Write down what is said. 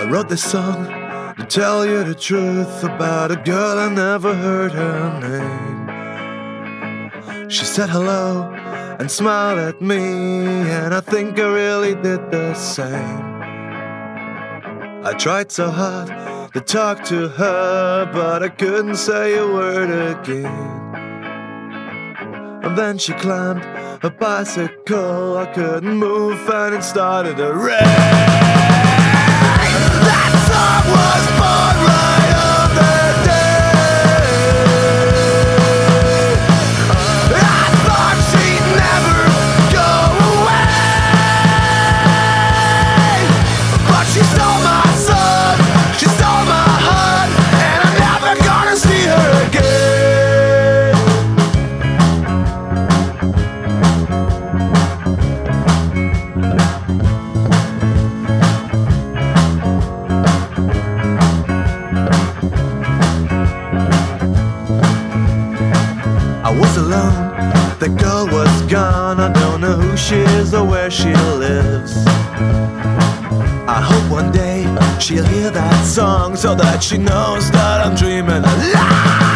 I wrote this song to tell you the truth about a girl I never heard her name. She said hello and smiled at me, and I think I really did the same. I tried so hard to talk to her, but I couldn't say a word again. And then she climbed a bicycle, I couldn't move and it started to rain. That song was born right on the day I thought she'd never go away, but she stole my soul, she stole my heart, and I'm never gonna see her again. I was alone, the girl was gone. I don't know who she is or where she lives. I hope one day she'll hear that song so that she knows that I'm dreaming alive.